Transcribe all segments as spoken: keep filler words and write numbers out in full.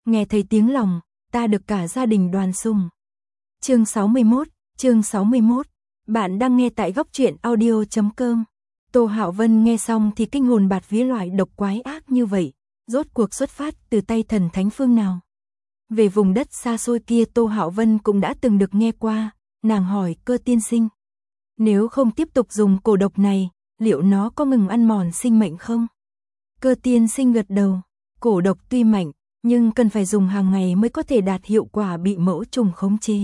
nghe thấy tiếng lòng, ta được cả gia đình đoàn sùng. Chương sáu mươi mốt, chương sáu mươi mốt. Bạn đang nghe tại góc truyện audio chấm com. Tô Hạo Vân nghe xong thì kinh hồn bạt vía, loại độc quái ác như vậy, rốt cuộc xuất phát từ tay thần thánh phương nào? Về vùng đất xa xôi kia Tô Hạo Vân cũng đã từng được nghe qua, nàng hỏi Cơ tiên sinh. Nếu không tiếp tục dùng cổ độc này, liệu nó có ngừng ăn mòn sinh mệnh không? Cơ tiên sinh gật đầu, cổ độc tuy mạnh, nhưng cần phải dùng hàng ngày mới có thể đạt hiệu quả bị mẫu trùng khống chế.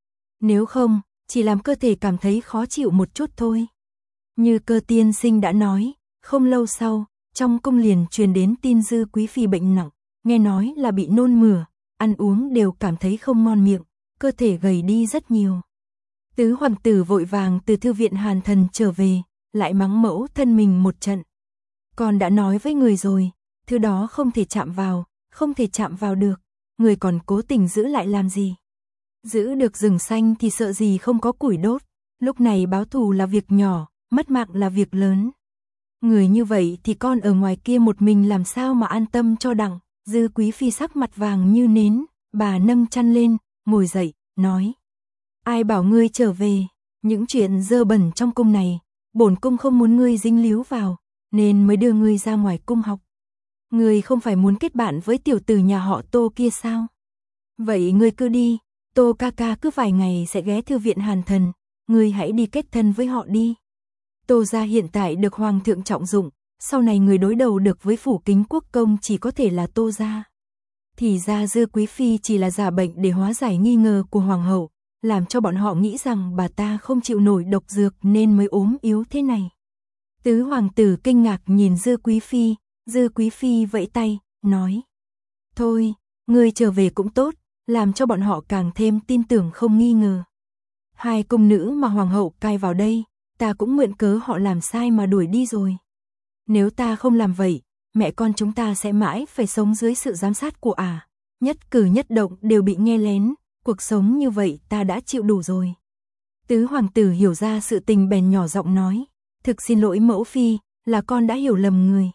Nếu không, chỉ làm cơ thể cảm thấy khó chịu một chút thôi. Như Cơ tiên sinh đã nói, không lâu sau, trong cung liền truyền đến tin Dư quý phi bệnh nặng, nghe nói là bị nôn mửa, ăn uống đều cảm thấy không ngon miệng, cơ thể gầy đi rất nhiều. Tứ hoàng tử vội vàng từ thư viện Hàn Thần trở về, lại mắng mẫu thân mình một trận. Con đã nói với người rồi, thứ đó không thể chạm vào, không thể chạm vào được, người còn cố tình giữ lại làm gì? Giữ được rừng xanh thì sợ gì không có củi đốt, lúc này báo thù là việc nhỏ, mất mạng là việc lớn. Người như vậy thì con ở ngoài kia một mình làm sao mà an tâm cho đặng. Dư quý phi sắc mặt vàng như nến, bà nâng chăn lên, ngồi dậy, nói. Ai bảo ngươi trở về, những chuyện dơ bẩn trong cung này, bổn cung không muốn ngươi dính líu vào, nên mới đưa ngươi ra ngoài cung học. Ngươi không phải muốn kết bạn với tiểu tử nhà họ Tô kia sao? Vậy ngươi cứ đi, Tô ca ca cứ vài ngày sẽ ghé thư viện Hàn Thần, ngươi hãy đi kết thân với họ đi. Tô gia hiện tại được hoàng thượng trọng dụng, sau này người đối đầu được với phủ Kính Quốc công chỉ có thể là Tô gia. Thì ra Dư quý phi chỉ là giả bệnh để hóa giải nghi ngờ của hoàng hậu, làm cho bọn họ nghĩ rằng bà ta không chịu nổi độc dược nên mới ốm yếu thế này. Tứ hoàng tử kinh ngạc nhìn Dư quý phi, Dư quý phi vẫy tay, nói. Thôi, ngươi trở về cũng tốt, làm cho bọn họ càng thêm tin tưởng không nghi ngờ. Hai cung nữ mà hoàng hậu cai vào đây, ta cũng mượn cớ họ làm sai mà đuổi đi rồi. Nếu ta không làm vậy, mẹ con chúng ta sẽ mãi phải sống dưới sự giám sát của ả, à. Nhất cử nhất động đều bị nghe lén, cuộc sống như vậy ta đã chịu đủ rồi. Tứ hoàng tử hiểu ra sự tình bèn nhỏ giọng nói, thực xin lỗi mẫu phi, là con đã hiểu lầm người.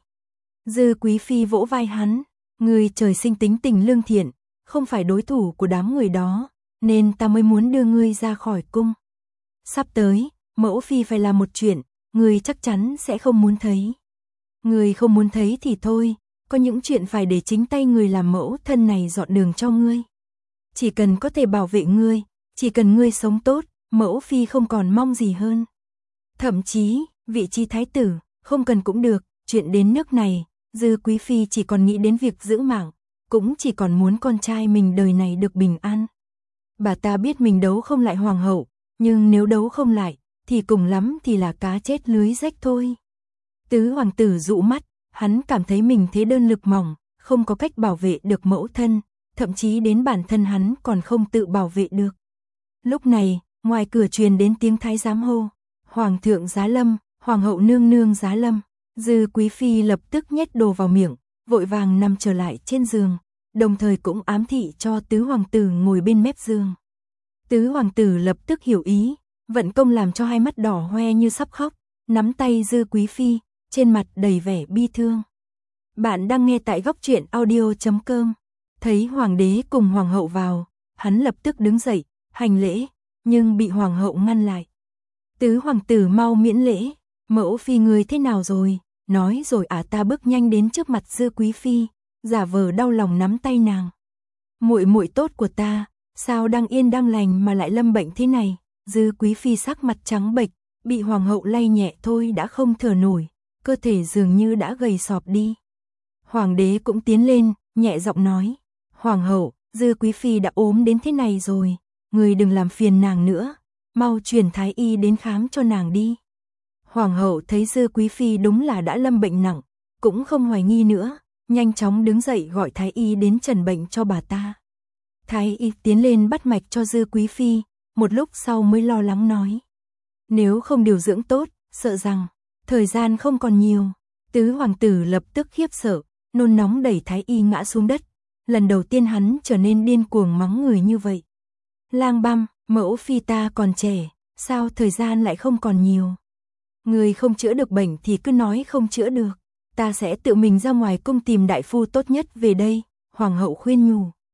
Dư quý phi vỗ vai hắn, người trời sinh tính tình lương thiện, không phải đối thủ của đám người đó, nên ta mới muốn đưa ngươi ra khỏi cung. Sắp tới, mẫu phi phải làm một chuyện, ngươi chắc chắn sẽ không muốn thấy. Ngươi không muốn thấy thì thôi, có những chuyện phải để chính tay người làm mẫu thân này dọn đường cho ngươi. Chỉ cần có thể bảo vệ ngươi, chỉ cần ngươi sống tốt, mẫu phi không còn mong gì hơn. Thậm chí, vị trí thái tử, không cần cũng được, chuyện đến nước này, Dư quý phi chỉ còn nghĩ đến việc giữ mạng, cũng chỉ còn muốn con trai mình đời này được bình an. Bà ta biết mình đấu không lại hoàng hậu, nhưng nếu đấu không lại, thì cùng lắm thì là cá chết lưới rách thôi. Tứ hoàng tử dụ mắt, hắn cảm thấy mình thế đơn lực mỏng, không có cách bảo vệ được mẫu thân, thậm chí đến bản thân hắn còn không tự bảo vệ được. Lúc này, ngoài cửa truyền đến tiếng thái giám hô, hoàng thượng giá lâm, hoàng hậu nương nương giá lâm. Dư quý phi lập tức nhét đồ vào miệng, vội vàng nằm trở lại trên giường, đồng thời cũng ám thị cho tứ hoàng tử ngồi bên mép giường. Tứ hoàng tử lập tức hiểu ý, vận công làm cho hai mắt đỏ hoe như sắp khóc, nắm tay Dư quý phi, trên mặt đầy vẻ bi thương. Bạn đang nghe tại góc truyện audio chấm com. Thấy hoàng đế cùng hoàng hậu vào, hắn lập tức đứng dậy, hành lễ, nhưng bị hoàng hậu ngăn lại. Tứ hoàng tử mau miễn lễ, mẫu phi người thế nào rồi? Nói rồi ả ta bước nhanh đến trước mặt Dư quý phi, giả vờ đau lòng nắm tay nàng. Muội muội tốt của ta, sao đang yên đang lành mà lại lâm bệnh thế này? Dư quý phi sắc mặt trắng bệch, bị hoàng hậu lay nhẹ thôi đã không thở nổi, cơ thể dường như đã gầy sọp đi. Hoàng đế cũng tiến lên, nhẹ giọng nói, hoàng hậu, Dư quý phi đã ốm đến thế này rồi, người đừng làm phiền nàng nữa, mau truyền thái y đến khám cho nàng đi. Hoàng hậu thấy Dư quý phi đúng là đã lâm bệnh nặng, cũng không hoài nghi nữa, nhanh chóng đứng dậy gọi thái y đến trần bệnh cho bà ta. Thái y tiến lên bắt mạch cho Dư quý phi, một lúc sau mới lo lắng nói, nếu không điều dưỡng tốt, sợ rằng thời gian không còn nhiều. Tứ hoàng tử lập tức khiếp sợ, nôn nóng đẩy thái y ngã xuống đất, lần đầu tiên hắn trở nên điên cuồng mắng người như vậy. Lang băm, mẫu phi ta còn trẻ, sao thời gian lại không còn nhiều? Người không chữa được bệnh thì cứ nói không chữa được, ta sẽ tự mình ra ngoài cung tìm đại phu tốt nhất về đây. Hoàng hậu khuyên nhủ.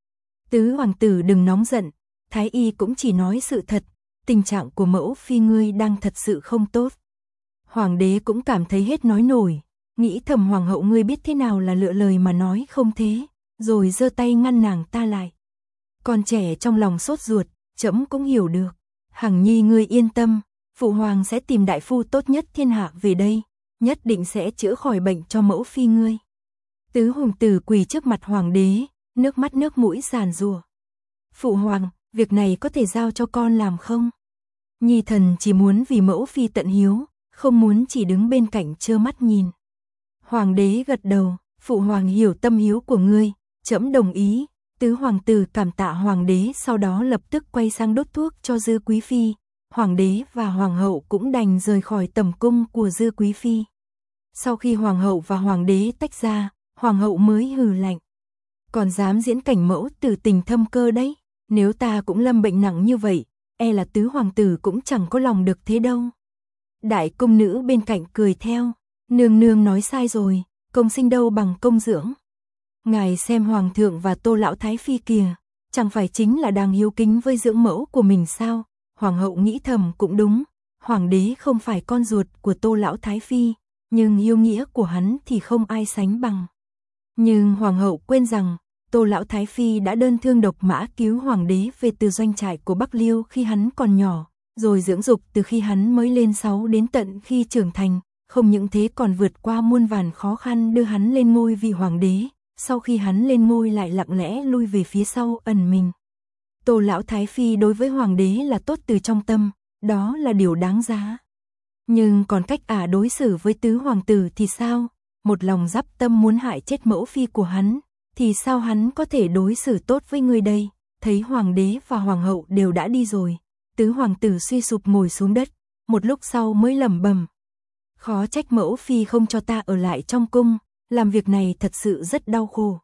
Tứ hoàng tử đừng nóng giận, Thái y cũng chỉ nói sự thật, tình trạng của mẫu phi ngươi đang thật sự không tốt. Hoàng đế cũng cảm thấy hết nói nổi, nghĩ thầm hoàng hậu ngươi biết thế nào là lựa lời mà nói không thế, rồi giơ tay ngăn nàng ta lại. Con trẻ trong lòng sốt ruột, trẫm cũng hiểu được. Hằng nhi ngươi yên tâm, phụ hoàng sẽ tìm đại phu tốt nhất thiên hạ về đây, nhất định sẽ chữa khỏi bệnh cho mẫu phi ngươi. Tứ hoàng tử quỳ trước mặt hoàng đế, nước mắt nước mũi giàn giụa. Phụ hoàng, việc này có thể giao cho con làm không? Nhi thần chỉ muốn vì mẫu phi tận hiếu, không muốn chỉ đứng bên cạnh trơ mắt nhìn. Hoàng đế gật đầu, phụ hoàng hiểu tâm hiếu của ngươi, trẫm đồng ý. Tứ hoàng tử cảm tạ hoàng đế, sau đó lập tức quay sang đốt thuốc cho Dư quý phi. Hoàng đế và hoàng hậu cũng đành rời khỏi tầm cung của Dư quý phi. Sau khi hoàng hậu và hoàng đế tách ra, hoàng hậu mới hừ lạnh. Còn dám diễn cảnh mẫu tử tình thâm cơ đấy, nếu ta cũng lâm bệnh nặng như vậy, e là tứ hoàng tử cũng chẳng có lòng được thế đâu. Đại cung nữ bên cạnh cười theo, nương nương nói sai rồi, công sinh đâu bằng công dưỡng. Ngài xem hoàng thượng và Tô lão thái phi kìa, chẳng phải chính là đang hiếu kính với dưỡng mẫu của mình sao? Hoàng hậu nghĩ thầm cũng đúng, hoàng đế không phải con ruột của Tô lão thái phi, nhưng hiếu nghĩa của hắn thì không ai sánh bằng. Nhưng hoàng hậu quên rằng, Tô lão thái phi đã đơn thương độc mã cứu hoàng đế về từ doanh trại của Bắc Liêu khi hắn còn nhỏ, rồi dưỡng dục từ khi hắn mới lên sáu đến tận khi trưởng thành, không những thế còn vượt qua muôn vàn khó khăn đưa hắn lên ngôi vị hoàng đế. Sau khi hắn lên ngôi lại lặng lẽ lui về phía sau ẩn mình. Tô lão thái phi đối với hoàng đế là tốt từ trong tâm, đó là điều đáng giá. Nhưng còn cách ả đối xử với tứ hoàng tử thì sao? Một lòng dắp tâm muốn hại chết mẫu phi của hắn, thì sao hắn có thể đối xử tốt với người đây? Thấy hoàng đế và hoàng hậu đều đã đi rồi, tứ hoàng tử suy sụp ngồi xuống đất, một lúc sau mới lẩm bẩm: khó trách mẫu phi không cho ta ở lại trong cung. Làm việc này thật sự rất đau khổ.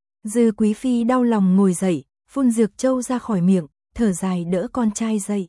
Dư quý phi đau lòng ngồi dậy, phun dược châu ra khỏi miệng, thở dài đỡ con trai dậy.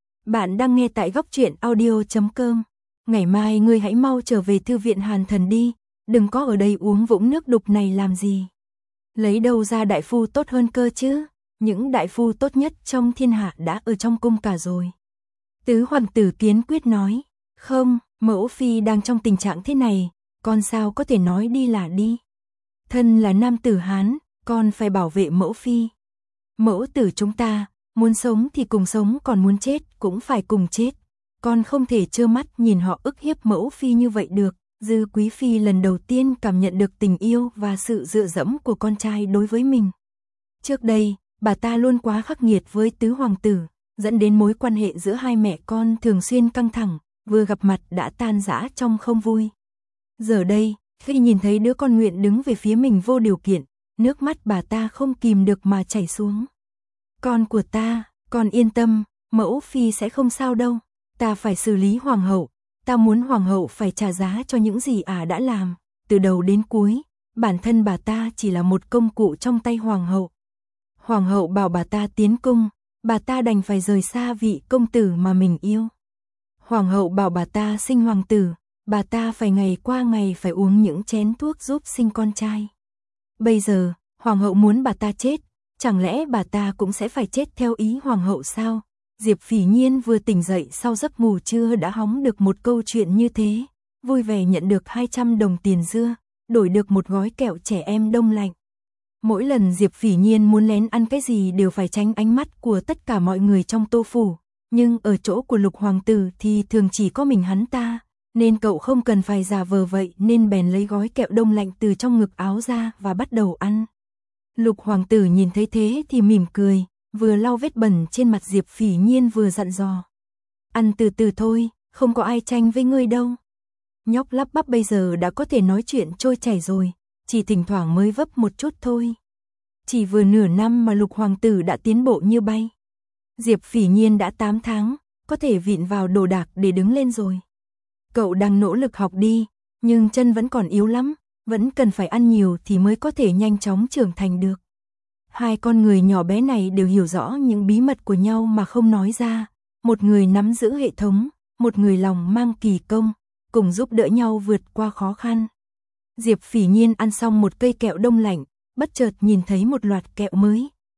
Bạn đang nghe tại góc truyện audio chấm com. Ngày mai ngươi hãy mau trở về thư viện Hàn Thần đi, đừng có ở đây uống vũng nước đục này làm gì. Lấy đâu ra đại phu tốt hơn cơ chứ, những đại phu tốt nhất trong thiên hạ đã ở trong cung cả rồi. Tứ hoàng tử kiên quyết nói, không, mẫu phi đang trong tình trạng thế này, con sao có thể nói đi là đi. Thân là nam tử Hán, con phải bảo vệ mẫu phi. Mẫu tử chúng ta, muốn sống thì cùng sống, còn muốn chết cũng phải cùng chết. Con không thể trơ mắt nhìn họ ức hiếp mẫu phi như vậy được. Dư quý phi lần đầu tiên cảm nhận được tình yêu và sự dựa dẫm của con trai đối với mình. Trước đây, bà ta luôn quá khắc nghiệt với tứ hoàng tử, dẫn đến mối quan hệ giữa hai mẹ con thường xuyên căng thẳng, vừa gặp mặt đã tan rã trong không vui. Giờ đây, khi nhìn thấy đứa con nguyện đứng về phía mình vô điều kiện, nước mắt bà ta không kìm được mà chảy xuống. Con của ta, con yên tâm, mẫu phi sẽ không sao đâu. Ta phải xử lý hoàng hậu, ta muốn hoàng hậu phải trả giá cho những gì ả à đã làm. Từ đầu đến cuối, bản thân bà ta chỉ là một công cụ trong tay hoàng hậu. Hoàng hậu bảo bà ta tiến cung, bà ta đành phải rời xa vị công tử mà mình yêu. Hoàng hậu bảo bà ta sinh hoàng tử, bà ta phải ngày qua ngày phải uống những chén thuốc giúp sinh con trai. Bây giờ, hoàng hậu muốn bà ta chết, chẳng lẽ bà ta cũng sẽ phải chết theo ý hoàng hậu sao? Diệp Phỉ Nhiên vừa tỉnh dậy sau giấc ngủ trưa đã hóng được một câu chuyện như thế, vui vẻ nhận được hai trăm đồng tiền dưa, đổi được một gói kẹo trẻ em đông lạnh. Mỗi lần Diệp Phỉ Nhiên muốn lén ăn cái gì đều phải tránh ánh mắt của tất cả mọi người trong Tô phủ, nhưng ở chỗ của Lục hoàng tử thì thường chỉ có mình hắn ta, nên cậu không cần phải giả vờ vậy nên bèn lấy gói kẹo đông lạnh từ trong ngực áo ra và bắt đầu ăn. Lục hoàng tử nhìn thấy thế thì mỉm cười, vừa lau vết bẩn trên mặt Diệp Phỉ Nhiên vừa dặn dò: ăn từ từ thôi, không có ai tranh với ngươi đâu. Nhóc lắp bắp bây giờ đã có thể nói chuyện trôi chảy rồi, chỉ thỉnh thoảng mới vấp một chút thôi. Chỉ vừa nửa năm mà Lục hoàng tử đã tiến bộ như bay. Diệp Phỉ Nhiên đã tám tháng, có thể vịn vào đồ đạc để đứng lên rồi. Cậu đang nỗ lực học đi, nhưng chân vẫn còn yếu lắm, vẫn cần phải ăn nhiều thì mới có thể nhanh chóng trưởng thành được. Hai con người nhỏ bé này đều hiểu rõ những bí mật của nhau mà không nói ra, một người nắm giữ hệ thống, một người lòng mang kỳ công, cùng giúp đỡ nhau vượt qua khó khăn. Diệp Phỉ Nhiên ăn xong một cây kẹo đông lạnh, bất chợt nhìn thấy một loạt kẹo mới,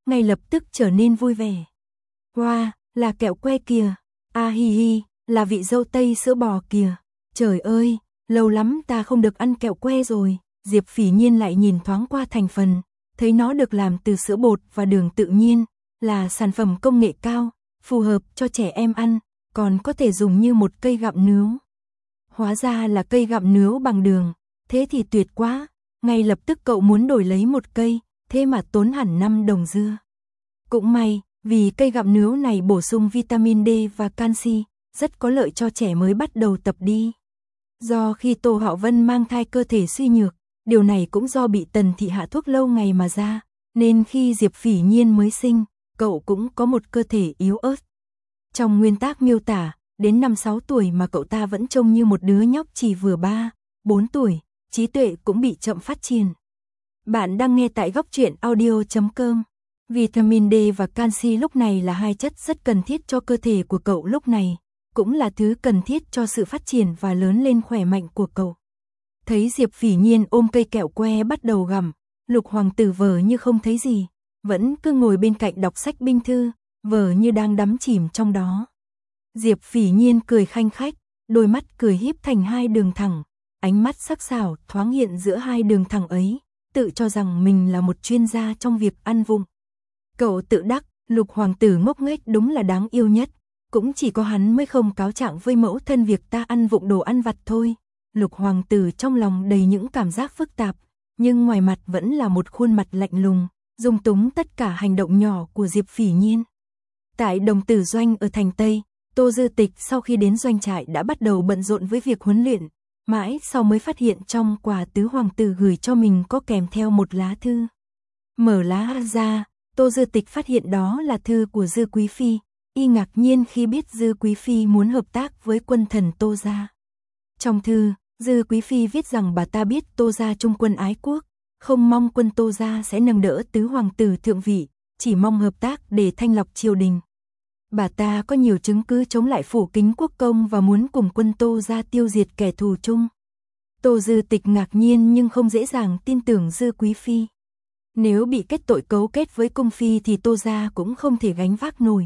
ngay lập tức trở nên vui vẻ. Wow, là kẹo que kìa. A hi hi, là vị dâu tây sữa bò kìa. Trời ơi, lâu lắm ta không được ăn kẹo que rồi. Diệp Phỉ Nhiên lại nhìn thoáng qua thành phần, thấy nó được làm từ sữa bột và đường tự nhiên, là sản phẩm công nghệ cao, phù hợp cho trẻ em ăn, còn có thể dùng như một cây gặm nướu. Hóa ra là cây gặm nướu bằng đường, thế thì tuyệt quá, ngay lập tức cậu muốn đổi lấy một cây, thế mà tốn hẳn năm đồng dưa. Cũng may, vì cây gặm nướu này bổ sung vitamin D và canxi, rất có lợi cho trẻ mới bắt đầu tập đi. Do khi Tô Hạo Vân mang thai cơ thể suy nhược, điều này cũng do bị Tần Thị hạ thuốc lâu ngày mà ra, nên khi Diệp Phỉ Nhiên mới sinh, cậu cũng có một cơ thể yếu ớt. Trong nguyên tác miêu tả, đến năm sáu tuổi mà cậu ta vẫn trông như một đứa nhóc chỉ vừa ba, bốn tuổi, trí tuệ cũng bị chậm phát triển. Bạn đang nghe tại góc truyện audio chấm com. Vitamin D và canxi lúc này là hai chất rất cần thiết cho cơ thể của cậu lúc này, cũng là thứ cần thiết cho sự phát triển và lớn lên khỏe mạnh của cậu. Thấy Diệp Phỉ Nhiên ôm cây kẹo que bắt đầu gặm, Lục Hoàng tử vờ như không thấy gì, vẫn cứ ngồi bên cạnh đọc sách binh thư, vờ như đang đắm chìm trong đó. Diệp Phỉ Nhiên cười khanh khách, đôi mắt cười híp thành hai đường thẳng, ánh mắt sắc sảo thoáng hiện giữa hai đường thẳng ấy, tự cho rằng mình là một chuyên gia trong việc ăn vụng. Cậu tự đắc, Lục Hoàng tử ngốc nghếch đúng là đáng yêu nhất, cũng chỉ có hắn mới không cáo trạng với mẫu thân việc ta ăn vụng đồ ăn vặt thôi. Lục Hoàng tử trong lòng đầy những cảm giác phức tạp, nhưng ngoài mặt vẫn là một khuôn mặt lạnh lùng, dung túng tất cả hành động nhỏ của Diệp Phỉ Nhiên. Tại Đồng Tử Doanh ở thành Tây, Tô Dư Tịch sau khi đến doanh trại đã bắt đầu bận rộn với việc huấn luyện, mãi sau mới phát hiện trong quà tứ hoàng tử gửi cho mình có kèm theo một lá thư. Mở lá ra, Tô Dư Tịch phát hiện đó là thư của Dư Quý Phi, y ngạc nhiên khi biết Dư Quý Phi muốn hợp tác với quân thần Tô gia. Trong thư, Dư Quý Phi viết rằng bà ta biết Tô gia trung quân ái quốc, không mong quân Tô gia sẽ nâng đỡ tứ hoàng tử thượng vị, chỉ mong hợp tác để thanh lọc triều đình. Bà ta có nhiều chứng cứ chống lại Phủ Kính Quốc công và muốn cùng quân Tô gia tiêu diệt kẻ thù chung. Tô Dư Tịch ngạc nhiên nhưng không dễ dàng tin tưởng Dư Quý Phi. Nếu bị kết tội cấu kết với cung phi thì Tô gia cũng không thể gánh vác nổi.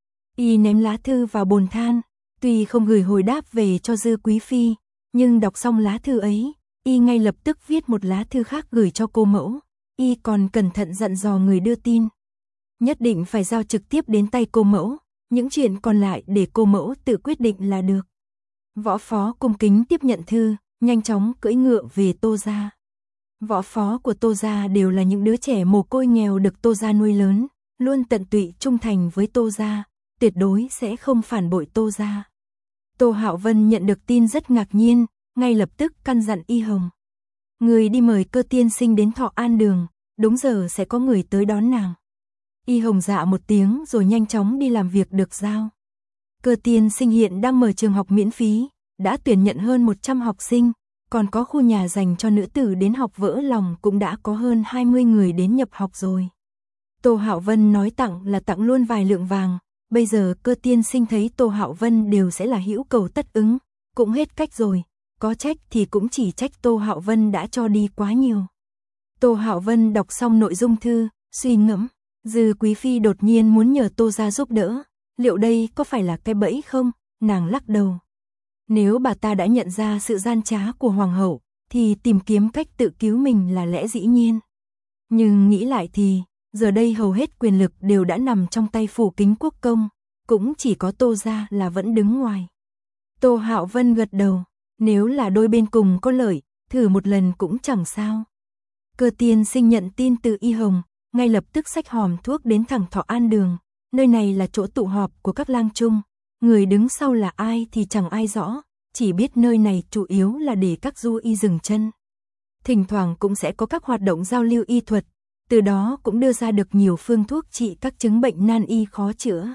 Y ném lá thư vào bồn than, tuy không gửi hồi đáp về cho Dư Quý Phi, nhưng đọc xong lá thư ấy, y ngay lập tức viết một lá thư khác gửi cho cô mẫu. Y còn cẩn thận dặn dò người đưa tin, nhất định phải giao trực tiếp đến tay cô mẫu, những chuyện còn lại để cô mẫu tự quyết định là được. Võ Phó cung kính tiếp nhận thư, nhanh chóng cưỡi ngựa về Tô gia. Võ phó của Tô gia đều là những đứa trẻ mồ côi nghèo được Tô gia nuôi lớn, luôn tận tụy trung thành với Tô gia, tuyệt đối sẽ không phản bội Tô gia. Tô Hạo Vân nhận được tin rất ngạc nhiên, ngay lập tức căn dặn Y Hồng. Người đi mời Cơ tiên sinh đến Thọ An Đường, đúng giờ sẽ có người tới đón nàng. Y Hồng dạ một tiếng rồi nhanh chóng đi làm việc được giao. Cơ tiên sinh hiện đang mở trường học miễn phí, đã tuyển nhận hơn một trăm học sinh, còn có khu nhà dành cho nữ tử đến học vỡ lòng cũng đã có hơn hai mươi người đến nhập học rồi. Tô Hạo Vân nói tặng là tặng luôn vài lượng vàng, bây giờ Cơ tiên sinh thấy Tô Hạo Vân đều sẽ là hữu cầu tất ứng, cũng hết cách rồi, có trách thì cũng chỉ trách Tô Hạo Vân đã cho đi quá nhiều. Tô Hạo Vân đọc xong nội dung thư, suy ngẫm, Dư Quý Phi đột nhiên muốn nhờ Tô gia giúp đỡ, liệu đây có phải là cái bẫy không? Nàng lắc đầu. Nếu bà ta đã nhận ra sự gian trá của hoàng hậu, thì tìm kiếm cách tự cứu mình là lẽ dĩ nhiên. Nhưng nghĩ lại thì, giờ đây hầu hết quyền lực đều đã nằm trong tay Phủ Kính Quốc công, cũng chỉ có Tô gia là vẫn đứng ngoài. Tô Hạo Vân gật đầu, nếu là đôi bên cùng có lợi, thử một lần cũng chẳng sao. Cơ tiên sinh nhận tin từ Y Hồng, ngay lập tức xách hòm thuốc đến thẳng Thọ An Đường, nơi này là chỗ tụ họp của các lang trung. Người đứng sau là ai thì chẳng ai rõ, chỉ biết nơi này chủ yếu là để các du y dừng chân. Thỉnh thoảng cũng sẽ có các hoạt động giao lưu y thuật, từ đó cũng đưa ra được nhiều phương thuốc trị các chứng bệnh nan y khó chữa.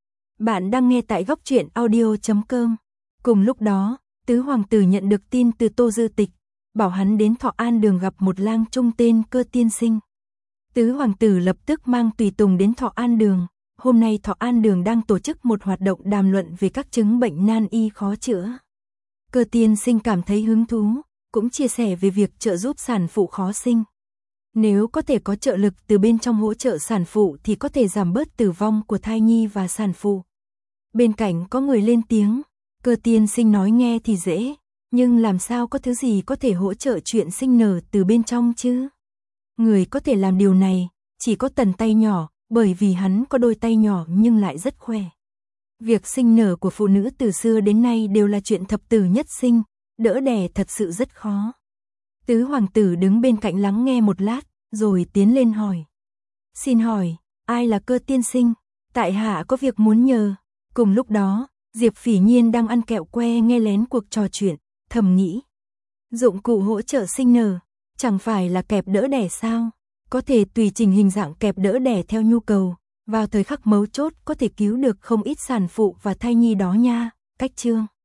Bạn đang nghe tại góc truyện audio chấm com. Cùng lúc đó, tứ hoàng tử nhận được tin từ Tô Dư Tịch, bảo hắn đến Thọ An Đường gặp một lang trung tên Cơ tiên sinh. Tứ hoàng tử lập tức mang tùy tùng đến Thọ An Đường. Hôm nay Thọ An Đường đang tổ chức một hoạt động đàm luận về các chứng bệnh nan y khó chữa. Cơ tiên sinh cảm thấy hứng thú, cũng chia sẻ về việc trợ giúp sản phụ khó sinh. Nếu có thể có trợ lực từ bên trong hỗ trợ sản phụ thì có thể giảm bớt tử vong của thai nhi và sản phụ. Bên cạnh có người lên tiếng, Cơ tiên sinh nói nghe thì dễ, nhưng làm sao có thứ gì có thể hỗ trợ chuyện sinh nở từ bên trong chứ? Người có thể làm điều này, chỉ có Tần tay nhỏ, bởi vì hắn có đôi tay nhỏ nhưng lại rất khỏe. Việc sinh nở của phụ nữ từ xưa đến nay đều là chuyện thập tử nhất sinh, đỡ đẻ thật sự rất khó. Tứ hoàng tử đứng bên cạnh lắng nghe một lát, rồi tiến lên hỏi. Xin hỏi, ai là Cơ tiên sinh? Tại hạ có việc muốn nhờ. Cùng lúc đó, Diệp Phỉ Nhiên đang ăn kẹo que nghe lén cuộc trò chuyện, thầm nghĩ. Dụng cụ hỗ trợ sinh nở, chẳng phải là kẹp đỡ đẻ sao? Có thể tùy chỉnh hình dạng kẹp đỡ đẻ theo nhu cầu, vào thời khắc mấu chốt có thể cứu được không ít sản phụ và thai nhi đó nha. Cách chương